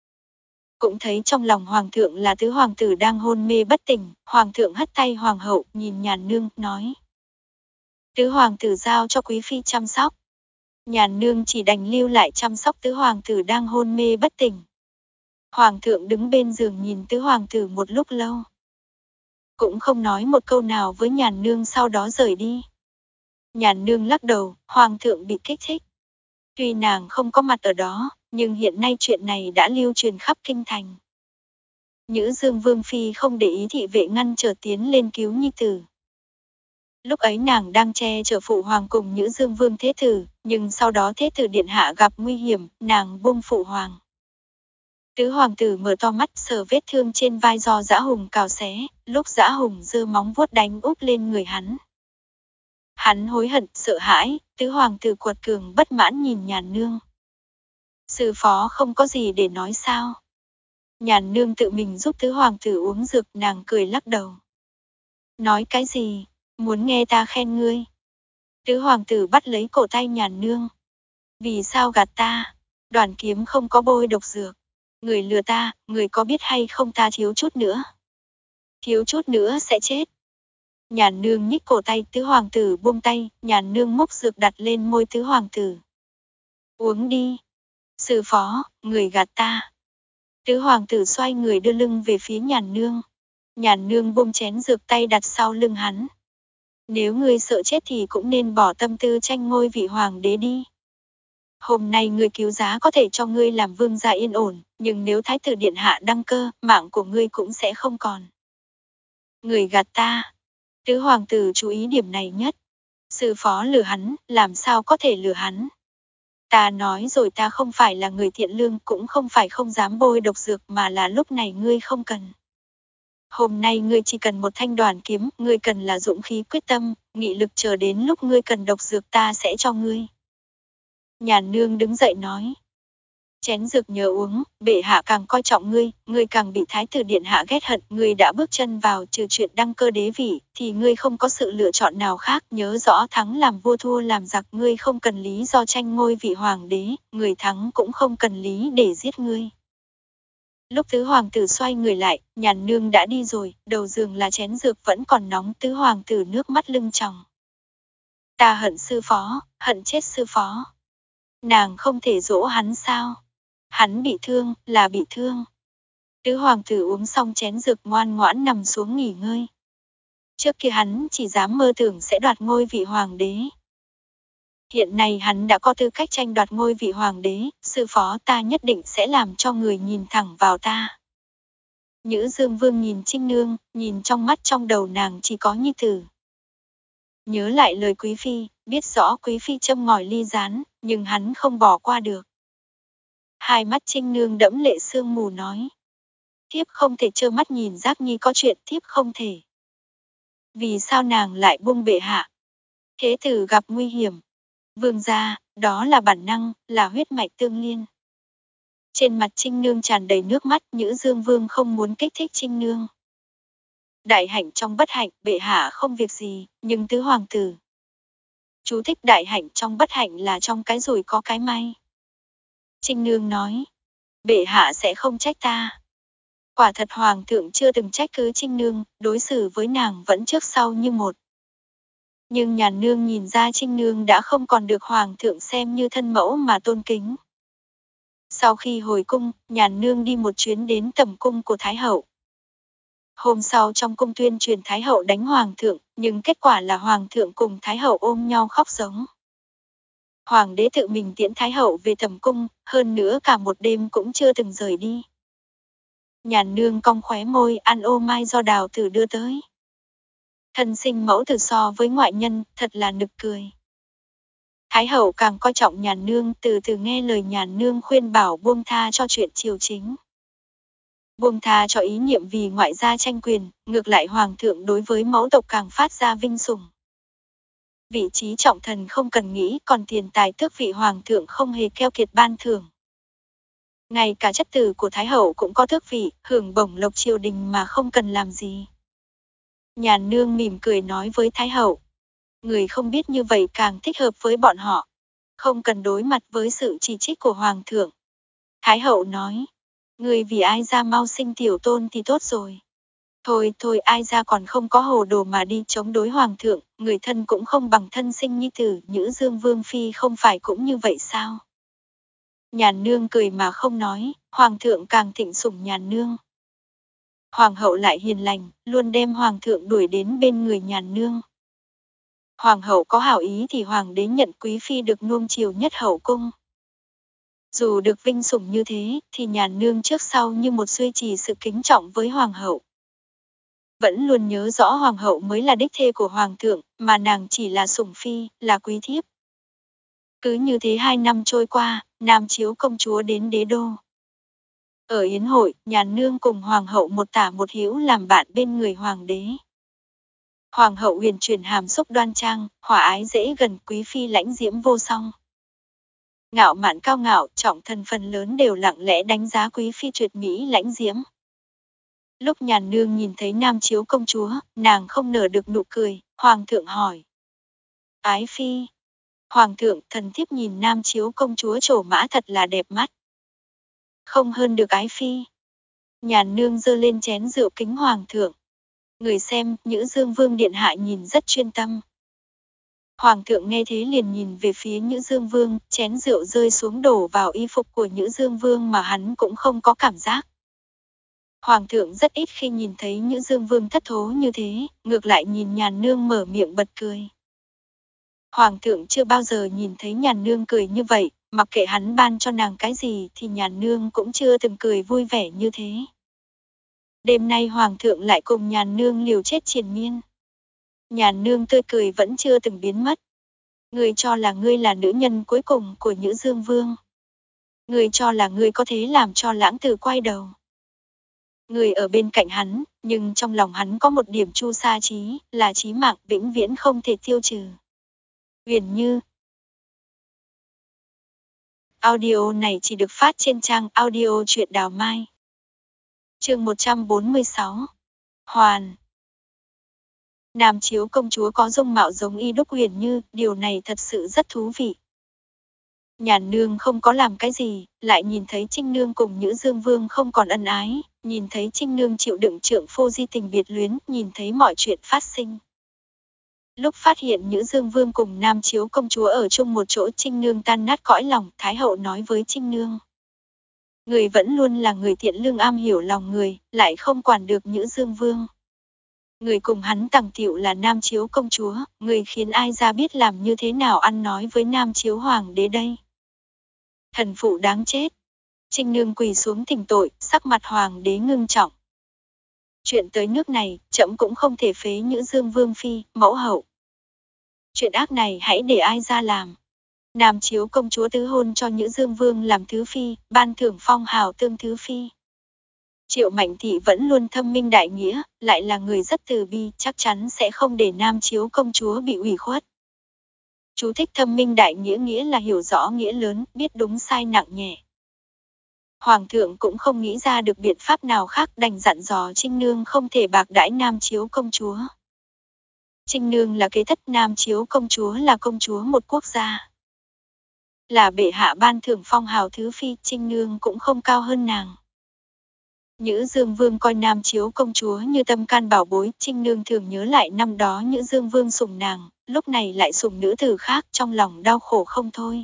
Cũng thấy trong lòng hoàng thượng là tứ hoàng tử đang hôn mê bất tỉnh, hoàng thượng hất tay hoàng hậu, nhìn Nhàn Nương, nói. Tứ hoàng tử giao cho quý phi chăm sóc. Nhàn Nương chỉ đành lưu lại chăm sóc tứ hoàng tử đang hôn mê bất tỉnh. Hoàng thượng đứng bên giường nhìn tứ hoàng tử một lúc lâu. Cũng không nói một câu nào với Nhàn Nương, sau đó rời đi. Nhàn Nương lắc đầu, hoàng thượng bị kích thích. Tuy nàng không có mặt ở đó, nhưng hiện nay chuyện này đã lưu truyền khắp kinh thành. Nhữ Dương Vương phi không để ý thị vệ ngăn trở tiến lên cứu nhi tử. Lúc ấy nàng đang che chở phụ hoàng cùng Nhữ Dương Vương thế tử, nhưng sau đó thế tử điện hạ gặp nguy hiểm, nàng buông phụ hoàng. Tứ hoàng tử mở to mắt sờ vết thương trên vai do dã hùng cào xé, lúc dã hùng giơ móng vuốt đánh úp lên người hắn. Hắn hối hận, sợ hãi, tứ hoàng tử quật cường bất mãn nhìn Nhàn Nương. Sư phó không có gì để nói sao? Nhàn Nương tự mình giúp tứ hoàng tử uống dược, nàng cười lắc đầu. Nói cái gì? Muốn nghe ta khen ngươi? Tứ hoàng tử bắt lấy cổ tay Nhàn Nương. Vì sao gạt ta? Đoàn kiếm không có bôi độc dược. Người lừa ta, người có biết hay không ta thiếu chút nữa? Thiếu chút nữa sẽ chết. Nhàn Nương nhích cổ tay, tứ hoàng tử buông tay, Nhàn Nương múc dược đặt lên môi tứ hoàng tử. Uống đi. Sư phó, người gạt ta. Tứ hoàng tử xoay người đưa lưng về phía Nhàn Nương. Nhàn Nương buông chén dược, tay đặt sau lưng hắn. Nếu ngươi sợ chết thì cũng nên bỏ tâm tư tranh ngôi vị hoàng đế đi. Hôm nay ngươi cứu giá có thể cho ngươi làm vương gia yên ổn, nhưng nếu thái tử điện hạ đăng cơ, mạng của ngươi cũng sẽ không còn. Người gạt ta. Tứ hoàng tử chú ý điểm này nhất. Sư phó lừa hắn, làm sao có thể lừa hắn? Ta nói rồi, ta không phải là người thiện lương, cũng không phải không dám bôi độc dược, mà là lúc này ngươi không cần. Hôm nay ngươi chỉ cần một thanh đoàn kiếm, ngươi cần là dũng khí quyết tâm, nghị lực, chờ đến lúc ngươi cần độc dược ta sẽ cho ngươi. Nhàn Nương đứng dậy nói. Chén dược nhớ uống, bệ hạ càng coi trọng ngươi, ngươi càng bị thái tử điện hạ ghét hận, ngươi đã bước chân vào, trừ chuyện đăng cơ đế vị, thì ngươi không có sự lựa chọn nào khác, nhớ rõ thắng làm vua thua làm giặc, ngươi không cần lý do tranh ngôi vị hoàng đế, người thắng cũng không cần lý để giết ngươi. Lúc tứ hoàng tử xoay người lại, Nhàn Nương đã đi rồi, đầu giường là chén dược vẫn còn nóng, tứ hoàng tử nước mắt lưng tròng. Ta hận sư phó, hận chết sư phó. Nàng không thể dỗ hắn sao? Hắn bị thương, là bị thương. Tứ hoàng tử uống xong chén dược ngoan ngoãn nằm xuống nghỉ ngơi. Trước kia hắn chỉ dám mơ tưởng sẽ đoạt ngôi vị hoàng đế. Hiện nay hắn đã có tư cách tranh đoạt ngôi vị hoàng đế, sư phó ta nhất định sẽ làm cho người nhìn thẳng vào ta. Nhữ Dương Vương nhìn Trinh Nương, nhìn trong mắt trong đầu nàng chỉ có nhi tử. Nhớ lại lời quý phi, biết rõ quý phi châm ngòi ly gián, nhưng hắn không bỏ qua được. Hai mắt Trinh Nương đẫm lệ sương mù nói. Thiếp không thể trơ mắt nhìn Giác Nhi có chuyện, thiếp không thể. Vì sao nàng lại buông bệ hạ? Thế tử gặp nguy hiểm. Vương gia, đó là bản năng, là huyết mạch tương liên. Trên mặt Trinh Nương tràn đầy nước mắt, Nhữ Dương Vương không muốn kích thích Trinh Nương. Đại hạnh trong bất hạnh, bệ hạ không việc gì, nhưng tứ hoàng tử. Chú thích đại hạnh trong bất hạnh là trong cái rủi có cái may. Trinh Nương nói, bệ hạ sẽ không trách ta. Quả thật hoàng thượng chưa từng trách cứ Trinh Nương, đối xử với nàng vẫn trước sau như một. Nhưng Nhàn Nương nhìn ra Trinh Nương đã không còn được hoàng thượng xem như thân mẫu mà tôn kính. Sau khi hồi cung, Nhàn Nương đi một chuyến đến tầm cung của Thái Hậu. Hôm sau trong cung tuyên truyền Thái Hậu đánh Hoàng thượng, nhưng kết quả là Hoàng thượng cùng Thái Hậu ôm nhau khóc giống. Hoàng đế tự mình tiễn Thái Hậu về tầm cung, hơn nữa cả một đêm cũng chưa từng rời đi. Nhàn Nương cong khóe môi ăn ô mai do Đào Tử đưa tới. Thân sinh mẫu tử so với ngoại nhân, thật là nực cười. Thái Hậu càng coi trọng Nhàn Nương, từ từ nghe lời Nhàn Nương khuyên bảo buông tha cho chuyện triều chính. Buông tha cho ý niệm vì ngoại gia tranh quyền, ngược lại Hoàng thượng đối với mẫu tộc càng phát ra vinh sủng. Vị trí trọng thần không cần nghĩ, còn tiền tài tước vị Hoàng thượng không hề keo kiệt ban thưởng. Ngay cả chất tử của Thái Hậu cũng có tước vị, hưởng bổng lộc triều đình mà không cần làm gì. Nhàn Nương mỉm cười nói với Thái Hậu. Người không biết như vậy càng thích hợp với bọn họ. Không cần đối mặt với sự chỉ trích của Hoàng thượng. Thái Hậu nói. Người vì ai ra mau sinh tiểu tôn thì tốt rồi. Thôi thôi ai ra còn không có hồ đồ mà đi chống đối Hoàng thượng, người thân cũng không bằng thân sinh nhi tử, Nhữ Dương Vương Phi không phải cũng như vậy sao? Nhàn Nương cười mà không nói, Hoàng thượng càng thịnh sủng Nhàn Nương. Hoàng hậu lại hiền lành, luôn đem Hoàng thượng đuổi đến bên người Nhàn Nương. Hoàng hậu có hảo ý thì Hoàng đế nhận Quý Phi được nuông chiều nhất hậu cung. Dù được vinh sủng như thế, thì Nhàn Nương trước sau như một duy trì sự kính trọng với Hoàng hậu. Vẫn luôn nhớ rõ Hoàng hậu mới là đích thê của Hoàng thượng, mà nàng chỉ là sủng phi, là quý thiếp. Cứ như thế hai năm trôi qua, Nam Chiếu công chúa đến đế đô. Ở yến hội, Nhàn Nương cùng Hoàng hậu một tả một hữu làm bạn bên người Hoàng đế. Hoàng hậu huyền chuyển hàm xúc đoan trang, hòa ái dễ gần, quý phi lãnh diễm vô song. Ngạo mạn cao ngạo, trọng thần phần lớn đều lặng lẽ đánh giá quý phi tuyệt mỹ lãnh diễm. Lúc Nhàn Nương nhìn thấy Nam Chiếu công chúa, nàng không nở được nụ cười, Hoàng thượng hỏi. Ái phi. Hoàng thượng, thần thiếp nhìn Nam Chiếu công chúa trổ mã thật là đẹp mắt. Không hơn được ái phi. Nhàn Nương giơ lên chén rượu kính Hoàng thượng. Người xem, Nhữ Dương Vương điện hạ nhìn rất chuyên tâm. Hoàng thượng nghe thế liền nhìn về phía Nhữ Dương Vương, chén rượu rơi xuống đổ vào y phục của Nhữ Dương Vương mà hắn cũng không có cảm giác. Hoàng thượng rất ít khi nhìn thấy Nhữ Dương Vương thất thố như thế, ngược lại nhìn Nhàn Nương mở miệng bật cười. Hoàng thượng chưa bao giờ nhìn thấy Nhàn Nương cười như vậy, mặc kệ hắn ban cho nàng cái gì thì Nhàn Nương cũng chưa từng cười vui vẻ như thế. Đêm nay Hoàng thượng lại cùng Nhàn Nương liều chết triền miên. Nhàn Nương tươi cười vẫn chưa từng biến mất. Ngươi cho là ngươi là nữ nhân cuối cùng của Nhữ Dương Vương. Ngươi cho là ngươi có thể làm cho Lãng Tử quay đầu. Ngươi ở bên cạnh hắn, nhưng trong lòng hắn có một điểm chu sa trí, là chí mạng vĩnh viễn không thể tiêu trừ. Huyền Như. Audio này chỉ được phát trên trang audio truyện Đào Mai. Chương một trăm bốn mươi sáu. Hoàn. Nam Chiếu công chúa có dung mạo giống y đúc Huyền Như, điều này thật sự rất thú vị. Nhàn Nương không có làm cái gì, lại nhìn thấy Trinh Nương cùng Nhữ Dương Vương không còn ân ái, nhìn thấy Trinh Nương chịu đựng trượng phu di tình biệt luyến, nhìn thấy mọi chuyện phát sinh. Lúc phát hiện Nhữ Dương Vương cùng Nam Chiếu công chúa ở chung một chỗ, Trinh Nương tan nát cõi lòng, Thái hậu nói với Trinh Nương. Người vẫn luôn là người thiện lương am hiểu lòng người, lại không quản được Nhữ Dương Vương. Người cùng hắn tằng tiệu là Nam Chiếu công chúa, người khiến ai ra biết làm như thế nào ăn nói với Nam Chiếu hoàng đế đây. Thần phụ đáng chết. Trinh Nương quỳ xuống thỉnh tội, sắc mặt hoàng đế ngưng trọng. Chuyện tới nước này, trẫm cũng không thể phế Nhữ Dương Vương phi, mẫu hậu. Chuyện ác này hãy để ai ra làm. Nam Chiếu công chúa tứ hôn cho Nhữ Dương Vương làm thứ phi, ban thưởng phong hào tương thứ phi. Triệu Mạnh Thị vẫn luôn thâm minh đại nghĩa, lại là người rất từ bi, chắc chắn sẽ không để Nam Chiếu công chúa bị ủy khuất. Chú thích thâm minh đại nghĩa nghĩa là hiểu rõ nghĩa lớn, biết đúng sai nặng nhẹ. Hoàng thượng cũng không nghĩ ra được biện pháp nào khác, đành dặn dò Trinh Nương không thể bạc đãi Nam Chiếu công chúa. Trinh Nương là kế thất, Nam Chiếu công chúa là công chúa một quốc gia. Là bệ hạ ban thưởng phong hào thứ phi, Trinh Nương cũng không cao hơn nàng. Nhữ Dương Vương coi Nam Chiếu công chúa như tâm can bảo bối, Trinh Nương thường nhớ lại năm đó Nhữ Dương Vương sủng nàng, lúc này lại sủng nữ tử khác, trong lòng đau khổ không thôi.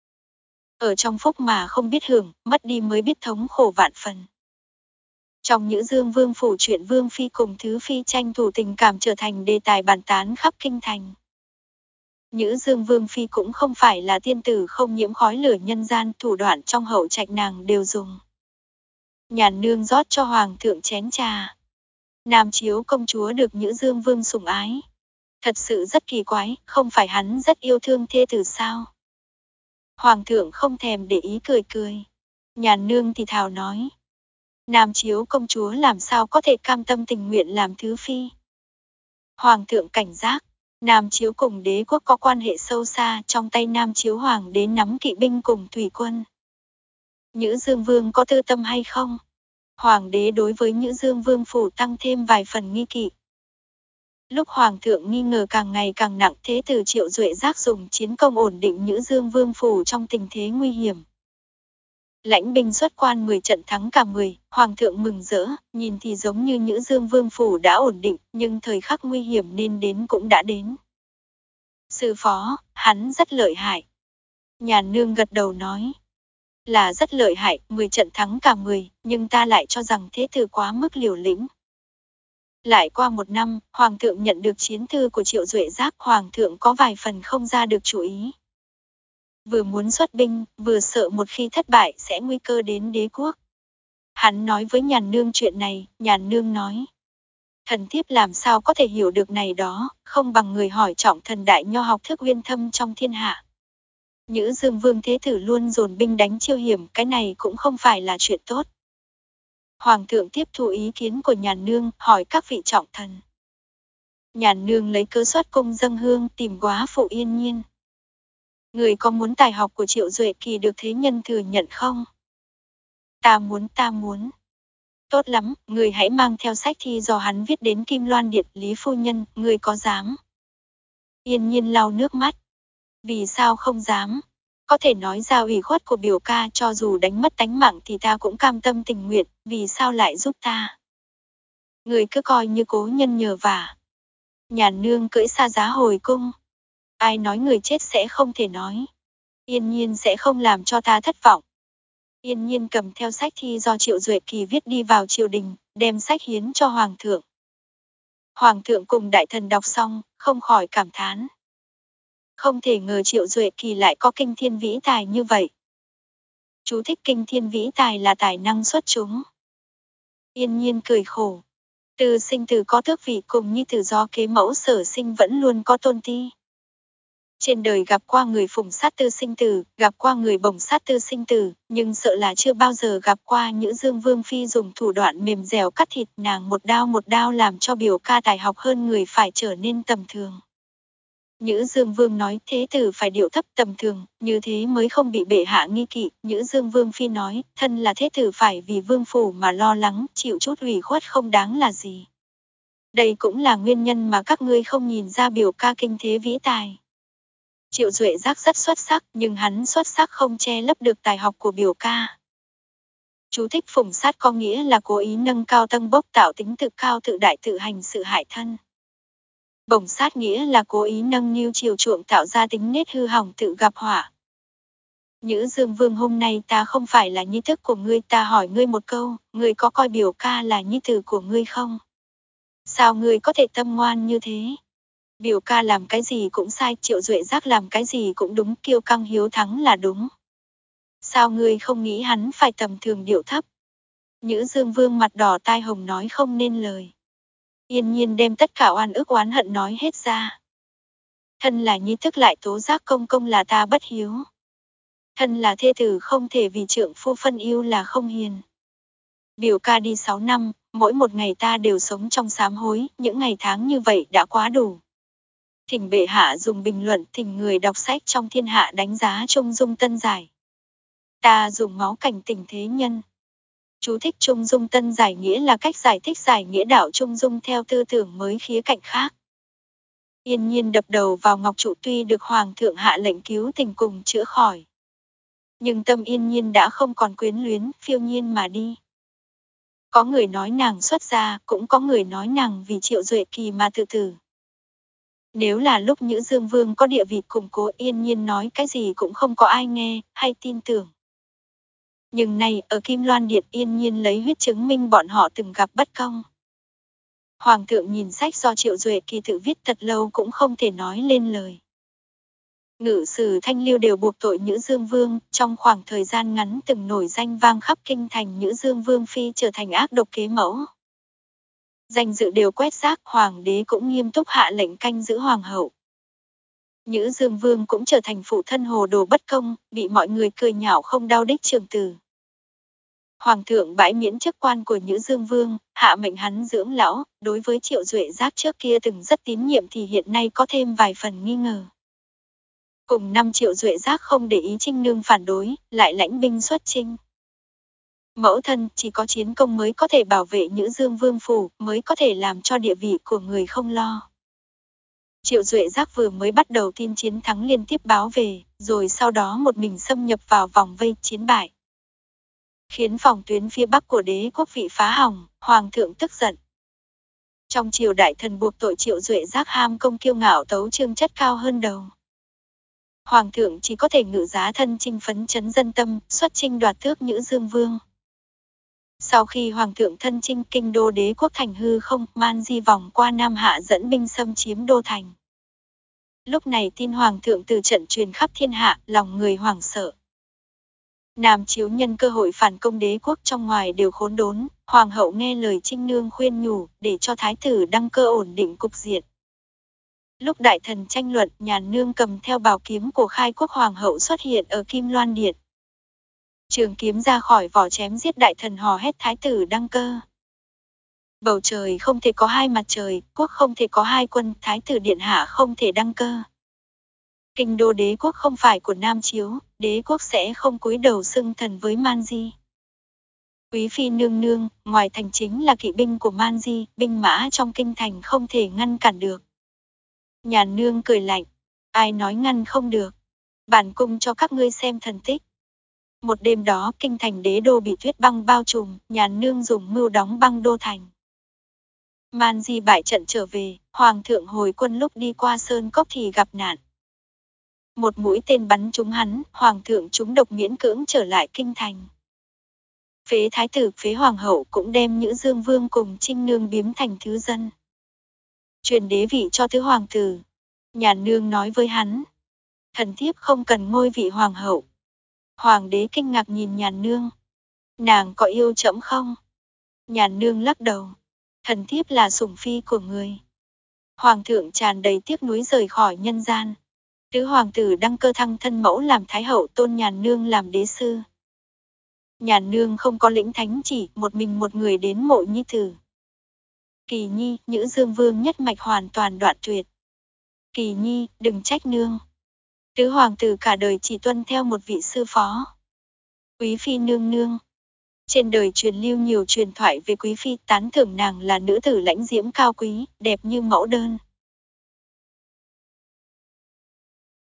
Ở trong phúc mà không biết hưởng, mất đi mới biết thống khổ vạn phần. Trong Nhữ Dương Vương phủ, chuyện Vương phi cùng thứ phi tranh thủ tình cảm trở thành đề tài bàn tán khắp kinh thành. Nhữ Dương Vương phi cũng không phải là tiên tử không nhiễm khói lửa nhân gian, thủ đoạn trong hậu trạch nàng đều dùng. Nhàn nương rót cho hoàng thượng chén trà. Nam Chiếu công chúa được Nhữ Dương Vương sủng ái. Thật sự rất kỳ quái, không phải hắn rất yêu thương thê tử sao? Hoàng thượng không thèm để ý, cười cười. Nhàn nương thì thào nói. Nam Chiếu công chúa làm sao có thể cam tâm tình nguyện làm thứ phi? Hoàng thượng cảnh giác. Nam Chiếu cùng đế quốc có quan hệ sâu xa, trong tay Nam Chiếu hoàng đế nắm kỵ binh cùng thủy quân. Nhữ Dương Vương có tư tâm hay không? Hoàng đế đối với Nhữ Dương Vương phủ tăng thêm vài phần nghi kỵ. Lúc hoàng thượng nghi ngờ càng ngày càng nặng, thế tử Triệu Duệ Giác dùng chiến công ổn định Nhữ Dương Vương phủ trong tình thế nguy hiểm. Lãnh binh xuất quan mười trận thắng cả mười, hoàng thượng mừng rỡ, nhìn thì giống như Nhữ Dương Vương phủ đã ổn định, nhưng thời khắc nguy hiểm nên đến cũng đã đến. Sư phó, hắn rất lợi hại. Nhàn nương gật đầu nói. Là rất lợi hại, mười trận thắng cả mười, nhưng ta lại cho rằng thế tử quá mức liều lĩnh. Lại qua một năm, hoàng thượng nhận được chiến thư của Triệu Duệ Giác, hoàng thượng có vài phần không ra được chủ ý. Vừa muốn xuất binh, vừa sợ một khi thất bại sẽ nguy cơ đến đế quốc. Hắn nói với Nhàn nương chuyện này, Nhàn nương nói. Thần thiếp làm sao có thể hiểu được này đó, không bằng người hỏi trọng thần đại nho học thức uyên thâm trong thiên hạ. Nhữ Dương Vương thế tử luôn dồn binh đánh chiêu hiểm, cái này cũng không phải là chuyện tốt. Hoàng thượng tiếp thu ý kiến của Nhàn nương, hỏi các vị trọng thần. Nhàn nương lấy cớ xuất cung dâng hương tìm góa phụ Yên Nhiên. Người có muốn tài học của Triệu Duệ Kỳ được thế nhân thừa nhận không? Ta muốn, ta muốn. Tốt lắm, người hãy mang theo sách thi do hắn viết đến Kim Loan Điện, Lý phu nhân, người có dám? Yên Nhiên lau nước mắt. Vì sao không dám? Có thể nói ra ủy khuất của biểu ca, cho dù đánh mất tánh mạng thì ta cũng cam tâm tình nguyện, vì sao lại giúp ta? Người cứ coi như cố nhân nhờ vả. Nhàn nương cưỡi xa giá hồi cung. Ai nói người chết sẽ không thể nói. Yên Nhiên sẽ không làm cho ta thất vọng. Yên Nhiên cầm theo sách thi do Triệu Duệ Kỳ viết đi vào triều đình, đem sách hiến cho Hoàng thượng. Hoàng thượng cùng đại thần đọc xong, không khỏi cảm thán. Không thể ngờ Triệu Duệ Kỳ lại có kinh thiên vĩ tài như vậy. Chú thích kinh thiên vĩ tài là tài năng xuất chúng. Yên Nhiên cười khổ. Từ sinh tử có tước vị cùng nhi tử do kế mẫu sở sinh vẫn luôn có tôn ti. Trên đời gặp qua người phụng sát tư sinh tử, gặp qua người bổng sát tư sinh tử, nhưng sợ là chưa bao giờ gặp qua Nhữ Dương Vương phi dùng thủ đoạn mềm dẻo cắt thịt nàng một đao một đao làm cho biểu ca tài học hơn người phải trở nên tầm thường. Nhữ Dương Vương nói thế tử phải điệu thấp tầm thường, như thế mới không bị bệ hạ nghi kỵ. Nhữ Dương Vương phi nói, thân là thế tử phải vì vương phủ mà lo lắng, chịu chút ủy khuất không đáng là gì. Đây cũng là nguyên nhân mà các ngươi không nhìn ra biểu ca kinh thế vĩ tài. Triệu Duệ Giác rất xuất sắc, nhưng hắn xuất sắc không che lấp được tài học của biểu ca. Chú thích phủng sát có nghĩa là cố ý nâng cao tâng bốc, tạo tính tự cao tự đại, tự hành sự hại thân. Bổng sát nghĩa là cố ý nâng niu chiều chuộng, tạo ra tính nết hư hỏng, tự gặp họa. Nhữ Dương Vương, hôm nay ta không phải là nhi thức của ngươi, ta hỏi ngươi một câu, ngươi có coi biểu ca là nhi tử của ngươi không? Sao ngươi có thể tâm ngoan như thế? Biểu ca làm cái gì cũng sai, Triệu Duệ Giác làm cái gì cũng đúng, kiêu căng hiếu thắng là đúng. Sao ngươi không nghĩ hắn phải tầm thường điệu thấp? Nhữ Dương Vương mặt đỏ tai hồng nói không nên lời. Yên Nhiên đem tất cả oan ức oán hận nói hết ra. Thân là nhi thức lại tố giác công công là ta bất hiếu. Thân là thê tử không thể vì trượng phu phân yêu là không hiền. Biểu ca đi sáu năm, mỗi một ngày ta đều sống trong sám hối, những ngày tháng như vậy đã quá đủ. Thỉnh bệ hạ dùng bình luận thỉnh người đọc sách trong thiên hạ đánh giá Trung Dung Tân Giải. Ta dùng máu cảnh tỉnh thế nhân. Chú thích: Trung Dung Tân Giải nghĩa là cách giải thích giải nghĩa đạo Trung Dung theo tư tưởng mới khía cạnh khác. Yên Nhiên đập đầu vào ngọc trụ, tuy được Hoàng thượng hạ lệnh cứu tình cùng chữa khỏi. Nhưng tâm Yên Nhiên đã không còn quyến luyến, phiêu nhiên mà đi. Có người nói nàng xuất gia, cũng có người nói nàng vì Triệu Duệ Kỳ mà tự tử. Nếu là lúc Nhữ Dương Vương có địa vị củng cố, Yên Nhiên nói cái gì cũng không có ai nghe, hay tin tưởng. Nhưng nay, ở Kim Loan Điện, Yên Nhiên lấy huyết chứng minh bọn họ từng gặp bất công. Hoàng thượng nhìn sách do Triệu Duệ Kỳ tự viết thật lâu cũng không thể nói lên lời. Ngự sử Thanh Liêu đều buộc tội Nhữ Dương Vương, trong khoảng thời gian ngắn từng nổi danh vang khắp kinh thành, Nhữ Dương Vương phi trở thành ác độc kế mẫu. Danh dự đều quét rác, hoàng đế cũng nghiêm túc hạ lệnh canh giữ hoàng hậu. Nhữ Dương Vương cũng trở thành phụ thân hồ đồ bất công, bị mọi người cười nhạo không đau đích trường tử. Hoàng thượng bãi miễn chức quan của Nhữ Dương Vương, hạ mệnh hắn dưỡng lão, đối với Triệu Duệ Giác trước kia từng rất tín nhiệm thì hiện nay có thêm vài phần nghi ngờ. Cùng năm Triệu Duệ Giác không để ý Trinh Nương phản đối, lại lãnh binh xuất chinh. Mẫu thân, chỉ có chiến công mới có thể bảo vệ Nhữ Dương Vương phủ, mới có thể làm cho địa vị của người không lo. Triệu Duệ Giác vừa mới bắt đầu tin chiến thắng liên tiếp báo về, rồi sau đó một mình xâm nhập vào vòng vây, chiến bại. Khiến phòng tuyến phía bắc của đế quốc bị phá hỏng, hoàng thượng tức giận. Trong triều đại thần buộc tội Triệu Duệ Giác ham công kiêu ngạo, tấu chương chất cao hơn đầu. Hoàng thượng chỉ có thể ngự giá thân chinh phấn chấn dân tâm, xuất chinh đoạt tước Nhữ Dương Vương. Sau khi hoàng thượng thân chinh, kinh đô đế quốc thành hư không, Man Di vòng qua Nam Hạ dẫn binh xâm chiếm đô thành. Lúc này tin hoàng thượng từ trận truyền khắp thiên hạ, lòng người hoảng sợ. Nam chiếu nhân cơ hội phản công đế quốc trong ngoài đều khốn đốn, hoàng hậu nghe lời Trinh Nương khuyên nhủ, để cho thái tử đăng cơ ổn định cục diện. Lúc đại thần tranh luận, Nhàn Nương cầm theo bảo kiếm của khai quốc hoàng hậu xuất hiện ở Kim Loan Điện. Trường kiếm ra khỏi vỏ chém giết đại thần, hò hét thái tử đăng cơ. Bầu trời không thể có hai mặt trời, quốc không thể có hai quân, thái tử điện hạ không thể đăng cơ. Kinh đô đế quốc không phải của Nam chiếu, đế quốc sẽ không cúi đầu xưng thần với Man Di. Quý phi nương nương, ngoài thành chính là kỵ binh của Man Di, binh mã trong kinh thành không thể ngăn cản được. Nhàn Nương cười lạnh, ai nói ngăn không được, bản cung cho các ngươi xem thần tích. Một đêm đó, kinh thành đế đô bị tuyết băng bao trùm, Nhàn Nương dùng mưu đóng băng đô thành. Man Di bại trận trở về, hoàng thượng hồi quân lúc đi qua sơn cốc thì gặp nạn. Một mũi tên bắn trúng hắn, hoàng thượng trúng độc miễn cưỡng trở lại kinh thành. Phế thái tử, phế hoàng hậu cũng đem Nhữ Dương Vương cùng Trinh Nương biếm thành thứ dân. Truyền đế vị cho thứ hoàng tử. Nhàn Nương nói với hắn, thần thiếp không cần ngôi vị hoàng hậu. Hoàng đế kinh ngạc nhìn Nhàn Nương. Nàng có yêu trẫm không? Nhàn Nương lắc đầu. Thần thiếp là sủng phi của người. Hoàng thượng tràn đầy tiếc nuối rời khỏi nhân gian. Tứ hoàng tử đăng cơ thăng thân mẫu làm thái hậu, tôn Nhàn Nương làm đế sư. Nhàn Nương không có lĩnh thánh chỉ, một mình một người đến mộ nhi tử. Kỳ nhi, Nhữ Dương Vương nhất mạch hoàn toàn đoạn tuyệt. Kỳ nhi, đừng trách nương. Tứ hoàng tử cả đời chỉ tuân theo một vị sư phó. Quý phi nương nương. Trên đời truyền lưu nhiều truyền thoại về quý phi, tán thưởng nàng là nữ tử lãnh diễm cao quý, đẹp như mẫu đơn.